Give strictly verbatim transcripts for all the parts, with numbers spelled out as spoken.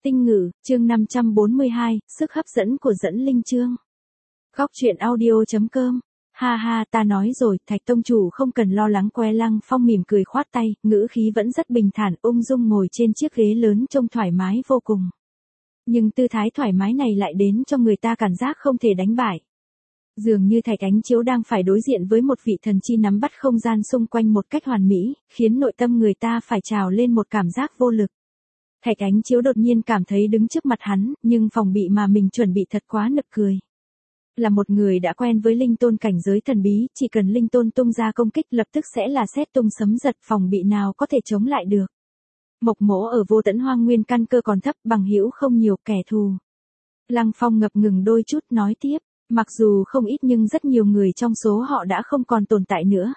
Tinh ngữ, chương năm trăm bốn mươi hai, sức hấp dẫn của dẫn linh chương. Góc truyện audio chấm com. Ha ha, ta nói rồi, Thạch tông chủ không cần lo lắng. Que Lăng Phong mỉm cười khoát tay, ngữ khí vẫn rất bình thản, ung dung ngồi trên chiếc ghế lớn trông thoải mái vô cùng. Nhưng tư thái thoải mái này lại đến cho người ta cảm giác không thể đánh bại. Dường như Thạch Ánh Chiếu đang phải đối diện với một vị thần chi nắm bắt không gian xung quanh một cách hoàn mỹ, khiến nội tâm người ta phải trào lên một cảm giác vô lực. Thạch Ánh Chiếu đột nhiên cảm thấy đứng trước mặt hắn, nhưng phòng bị mà mình chuẩn bị thật quá nực cười. Là một người đã quen với linh tôn cảnh giới thần bí, chỉ cần linh tôn tung ra công kích lập tức sẽ là sét tung sấm giật, phòng bị nào có thể chống lại được. Mộc Mỗ ở Vô Tẫn Hoang Nguyên căn cơ còn thấp, bằng hữu không nhiều, kẻ thù. Lăng Phong ngập ngừng đôi chút nói tiếp, mặc dù không ít nhưng rất nhiều người trong số họ đã không còn tồn tại nữa.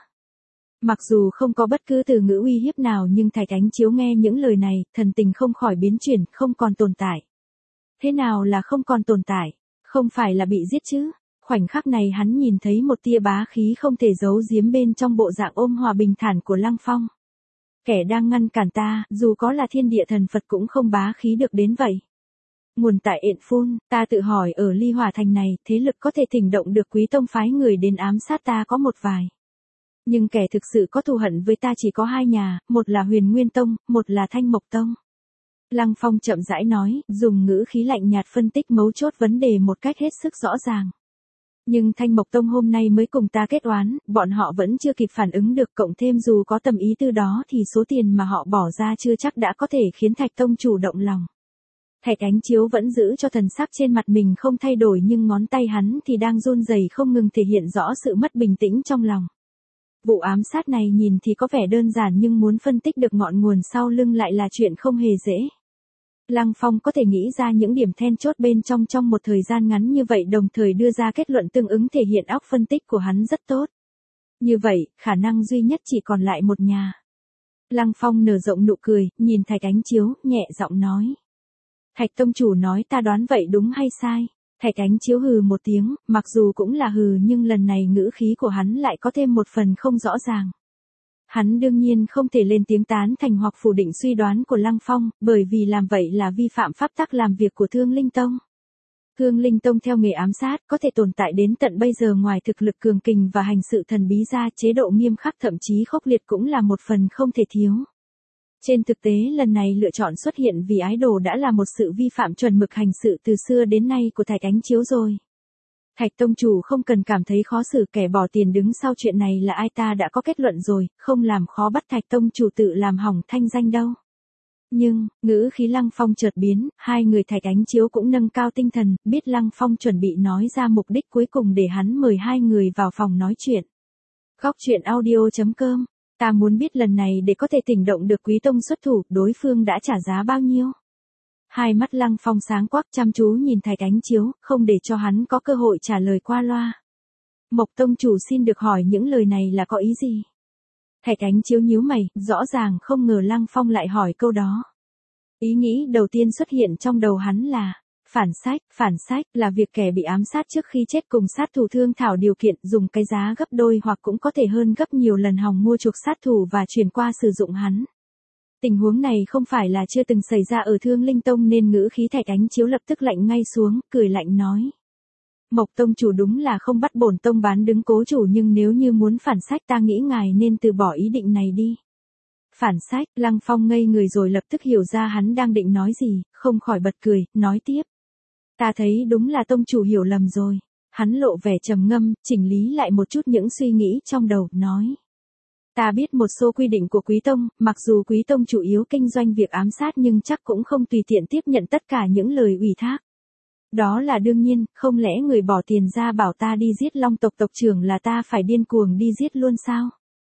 Mặc dù không có bất cứ từ ngữ uy hiếp nào nhưng Thạch Ánh Chiếu nghe những lời này, thần tình không khỏi biến chuyển, không còn tồn tại. Thế nào là không còn tồn tại? Không phải là bị giết chứ? Khoảnh khắc này hắn nhìn thấy một tia bá khí không thể giấu giếm bên trong bộ dạng ôn hòa bình thản của Lăng Phong. Kẻ đang ngăn cản ta, dù có là thiên địa thần Phật cũng không bá khí được đến vậy. Nguồn tại Yện Phun, ta tự hỏi ở Ly Hỏa Thành này, thế lực có thể thỉnh động được Quý Tông phái người đến ám sát ta có một vài. Nhưng kẻ thực sự có thù hận với ta chỉ có hai nhà, một là Huyền Nguyên Tông, một là Thanh Mộc Tông. Lăng Phong chậm rãi nói, dùng ngữ khí lạnh nhạt phân tích mấu chốt vấn đề một cách hết sức rõ ràng. Nhưng Thanh Mộc Tông hôm nay mới cùng ta kết oán, bọn họ vẫn chưa kịp phản ứng được, cộng thêm dù có tầm ý tư đó thì số tiền mà họ bỏ ra chưa chắc đã có thể khiến Thạch Tông chủ động lòng. Thạch Ánh Chiếu vẫn giữ cho thần sắc trên mặt mình không thay đổi nhưng ngón tay hắn thì đang run rẩy không ngừng thể hiện rõ sự mất bình tĩnh trong lòng. Vụ ám sát này nhìn thì có vẻ đơn giản nhưng muốn phân tích được ngọn nguồn sau lưng lại là chuyện không hề dễ. Lăng Phong có thể nghĩ ra những điểm then chốt bên trong trong một thời gian ngắn như vậy đồng thời đưa ra kết luận tương ứng thể hiện óc phân tích của hắn rất tốt. Như vậy, khả năng duy nhất chỉ còn lại một nhà. Lăng Phong nở rộng nụ cười, nhìn Thạch Ánh Chiếu, nhẹ giọng nói. Thạch tông chủ nói ta đoán vậy đúng hay sai? Thạch Ánh Chiếu hừ một tiếng, mặc dù cũng là hừ nhưng lần này ngữ khí của hắn lại có thêm một phần không rõ ràng. Hắn đương nhiên không thể lên tiếng tán thành hoặc phủ định suy đoán của Lăng Phong, bởi vì làm vậy là vi phạm pháp tắc làm việc của Thương Linh Tông. Thương Linh Tông theo nghề ám sát có thể tồn tại đến tận bây giờ ngoài thực lực cường kình và hành sự thần bí ra, chế độ nghiêm khắc thậm chí khốc liệt cũng là một phần không thể thiếu. Trên thực tế lần này lựa chọn xuất hiện vì ái đồ đã là một sự vi phạm chuẩn mực hành sự từ xưa đến nay của Thạch Ánh Chiếu rồi. Thạch tông chủ không cần cảm thấy khó xử, kẻ bỏ tiền đứng sau chuyện này là ai ta đã có kết luận rồi, không làm khó bắt Thạch tông chủ tự làm hỏng thanh danh đâu. Nhưng, ngữ khí Lăng Phong chợt biến, hai người Thạch Ánh Chiếu cũng nâng cao tinh thần, biết Lăng Phong chuẩn bị nói ra mục đích cuối cùng để hắn mời hai người vào phòng nói chuyện. Góc truyện audio chấm com. Ta muốn biết lần này để có thể thỉnh động được Quý Tông xuất thủ, đối phương đã trả giá bao nhiêu? Hai mắt Lăng Phong sáng quắc chăm chú nhìn Thạch Ánh Chiếu, không để cho hắn có cơ hội trả lời qua loa. Mộc Tông chủ xin được hỏi những lời này là có ý gì? Thạch Ánh Chiếu nhíu mày, rõ ràng không ngờ Lăng Phong lại hỏi câu đó. Ý nghĩ đầu tiên xuất hiện trong đầu hắn là, phản sách, phản sách là việc kẻ bị ám sát trước khi chết cùng sát thủ thương thảo điều kiện dùng cái giá gấp đôi hoặc cũng có thể hơn gấp nhiều lần hòng mua chuộc sát thủ và chuyển qua sử dụng hắn. Tình huống này không phải là chưa từng xảy ra ở Thương Linh Tông nên ngữ khí Thạch Ánh Chiếu lập tức lạnh ngay xuống, cười lạnh nói. Mộc Tông chủ đúng là không bắt bổn tông bán đứng cố chủ nhưng nếu như muốn phản sách ta nghĩ ngài nên từ bỏ ý định này đi. Phản sách, Lăng Phong ngây người rồi lập tức hiểu ra hắn đang định nói gì, không khỏi bật cười, nói tiếp. Ta thấy đúng là tông chủ hiểu lầm rồi. Hắn lộ vẻ trầm ngâm, chỉnh lý lại một chút những suy nghĩ trong đầu, nói. Ta biết một số quy định của Quý Tông, mặc dù Quý Tông chủ yếu kinh doanh việc ám sát nhưng chắc cũng không tùy tiện tiếp nhận tất cả những lời ủy thác. Đó là đương nhiên, không lẽ người bỏ tiền ra bảo ta đi giết Long tộc tộc trưởng là ta phải điên cuồng đi giết luôn sao?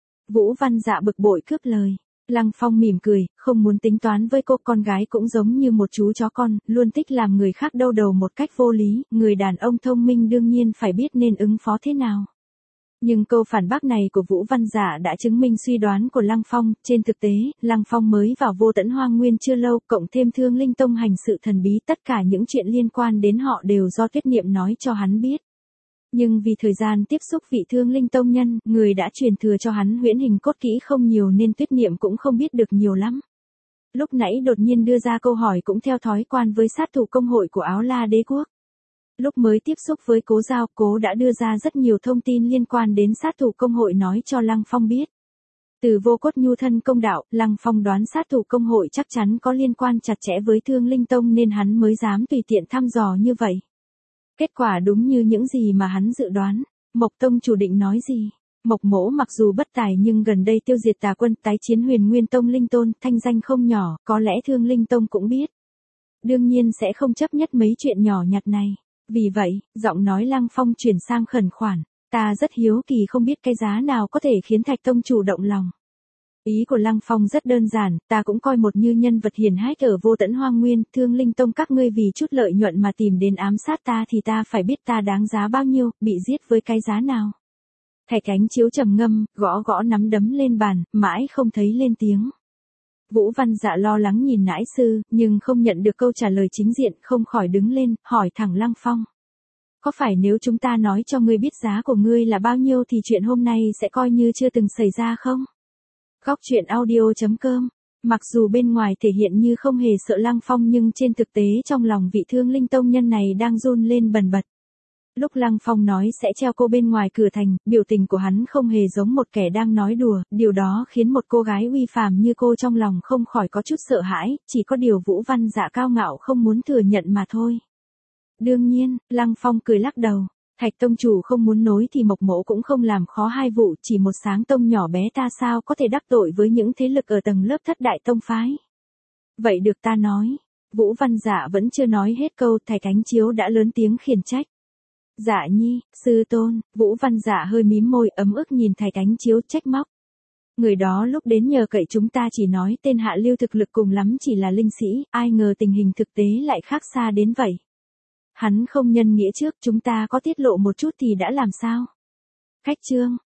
Vũ Văn Dạ bực bội cướp lời. Lăng Phong mỉm cười, không muốn tính toán với cô, con gái cũng giống như một chú chó con, luôn thích làm người khác đau đầu một cách vô lý, người đàn ông thông minh đương nhiên phải biết nên ứng phó thế nào. Nhưng câu phản bác này của Vũ Văn Dạ đã chứng minh suy đoán của Lăng Phong, trên thực tế, Lăng Phong mới vào Vô Tẫn Hoang Nguyên chưa lâu, cộng thêm Thương Linh Tông hành sự thần bí, tất cả những chuyện liên quan đến họ đều do Tuyết Niệm nói cho hắn biết. Nhưng vì thời gian tiếp xúc vị Thương Linh Tông nhân, người đã truyền thừa cho hắn huyễn hình cốt kỹ không nhiều nên Tuyết Niệm cũng không biết được nhiều lắm. Lúc nãy đột nhiên đưa ra câu hỏi cũng theo thói quen với sát thủ công hội của Áo La Đế quốc. Lúc mới tiếp xúc với Cố Giao, Cố đã đưa ra rất nhiều thông tin liên quan đến sát thủ công hội nói cho Lăng Phong biết. Từ Vô Cốt Nhu thân công đạo, Lăng Phong đoán sát thủ công hội chắc chắn có liên quan chặt chẽ với Thương Linh Tông nên hắn mới dám tùy tiện thăm dò như vậy. Kết quả đúng như những gì mà hắn dự đoán. Mộc Tông chủ định nói gì? Mộc Mỗ mặc dù bất tài nhưng gần đây tiêu diệt tà quân, tái chiến Huyền Nguyên Tông Linh Tôn, thanh danh không nhỏ, có lẽ Thương Linh Tông cũng biết. Đương nhiên sẽ không chấp nhất mấy chuyện nhỏ nhặt này. Vì vậy, giọng nói Lăng Phong chuyển sang khẩn khoản. Ta rất hiếu kỳ không biết cái giá nào có thể khiến Thạch Tông chủ động lòng. Ý của Lăng Phong rất đơn giản, ta cũng coi một như nhân vật hiển hách ở Vô Tẫn Hoang Nguyên, Thương Linh Tông các ngươi vì chút lợi nhuận mà tìm đến ám sát ta thì ta phải biết ta đáng giá bao nhiêu, bị giết với cái giá nào. Thạch Ánh Chiếu trầm ngâm, gõ gõ nắm đấm lên bàn, mãi không thấy lên tiếng. Vũ Văn Dạ lo lắng nhìn nãi sư, nhưng không nhận được câu trả lời chính diện, không khỏi đứng lên, hỏi thẳng Lăng Phong. Có phải nếu chúng ta nói cho ngươi biết giá của ngươi là bao nhiêu thì chuyện hôm nay sẽ coi như chưa từng xảy ra không? Góc truyện audio chấm com. Mặc dù bên ngoài thể hiện như không hề sợ Lăng Phong nhưng trên thực tế trong lòng vị Thương Linh Tông nhân này đang run lên bần bật. Lúc Lăng Phong nói sẽ treo cô bên ngoài cửa thành, biểu tình của hắn không hề giống một kẻ đang nói đùa, điều đó khiến một cô gái uy phàm như cô trong lòng không khỏi có chút sợ hãi, chỉ có điều Vũ Văn Dạ cao ngạo không muốn thừa nhận mà thôi. Đương nhiên, Lăng Phong cười lắc đầu. Thạch Tông chủ không muốn nối thì Mộc Mỗ cũng không làm khó hai vụ, chỉ một sáng tông nhỏ bé ta sao có thể đắc tội với những thế lực ở tầng lớp thất đại tông phái. Vậy được ta nói. Vũ Văn Dạ vẫn chưa nói hết câu, Thạch Ánh Chiếu đã lớn tiếng khiển trách. Dạ nhi, sư tôn. Vũ Văn Dạ hơi mím môi ấm ức nhìn Thạch Ánh Chiếu trách móc. Người đó lúc đến nhờ cậy chúng ta chỉ nói tên hạ lưu thực lực cùng lắm chỉ là linh sĩ, ai ngờ tình hình thực tế lại khác xa đến vậy. Hắn không nhân nghĩa trước chúng ta có tiết lộ một chút thì đã làm sao? Khách trương,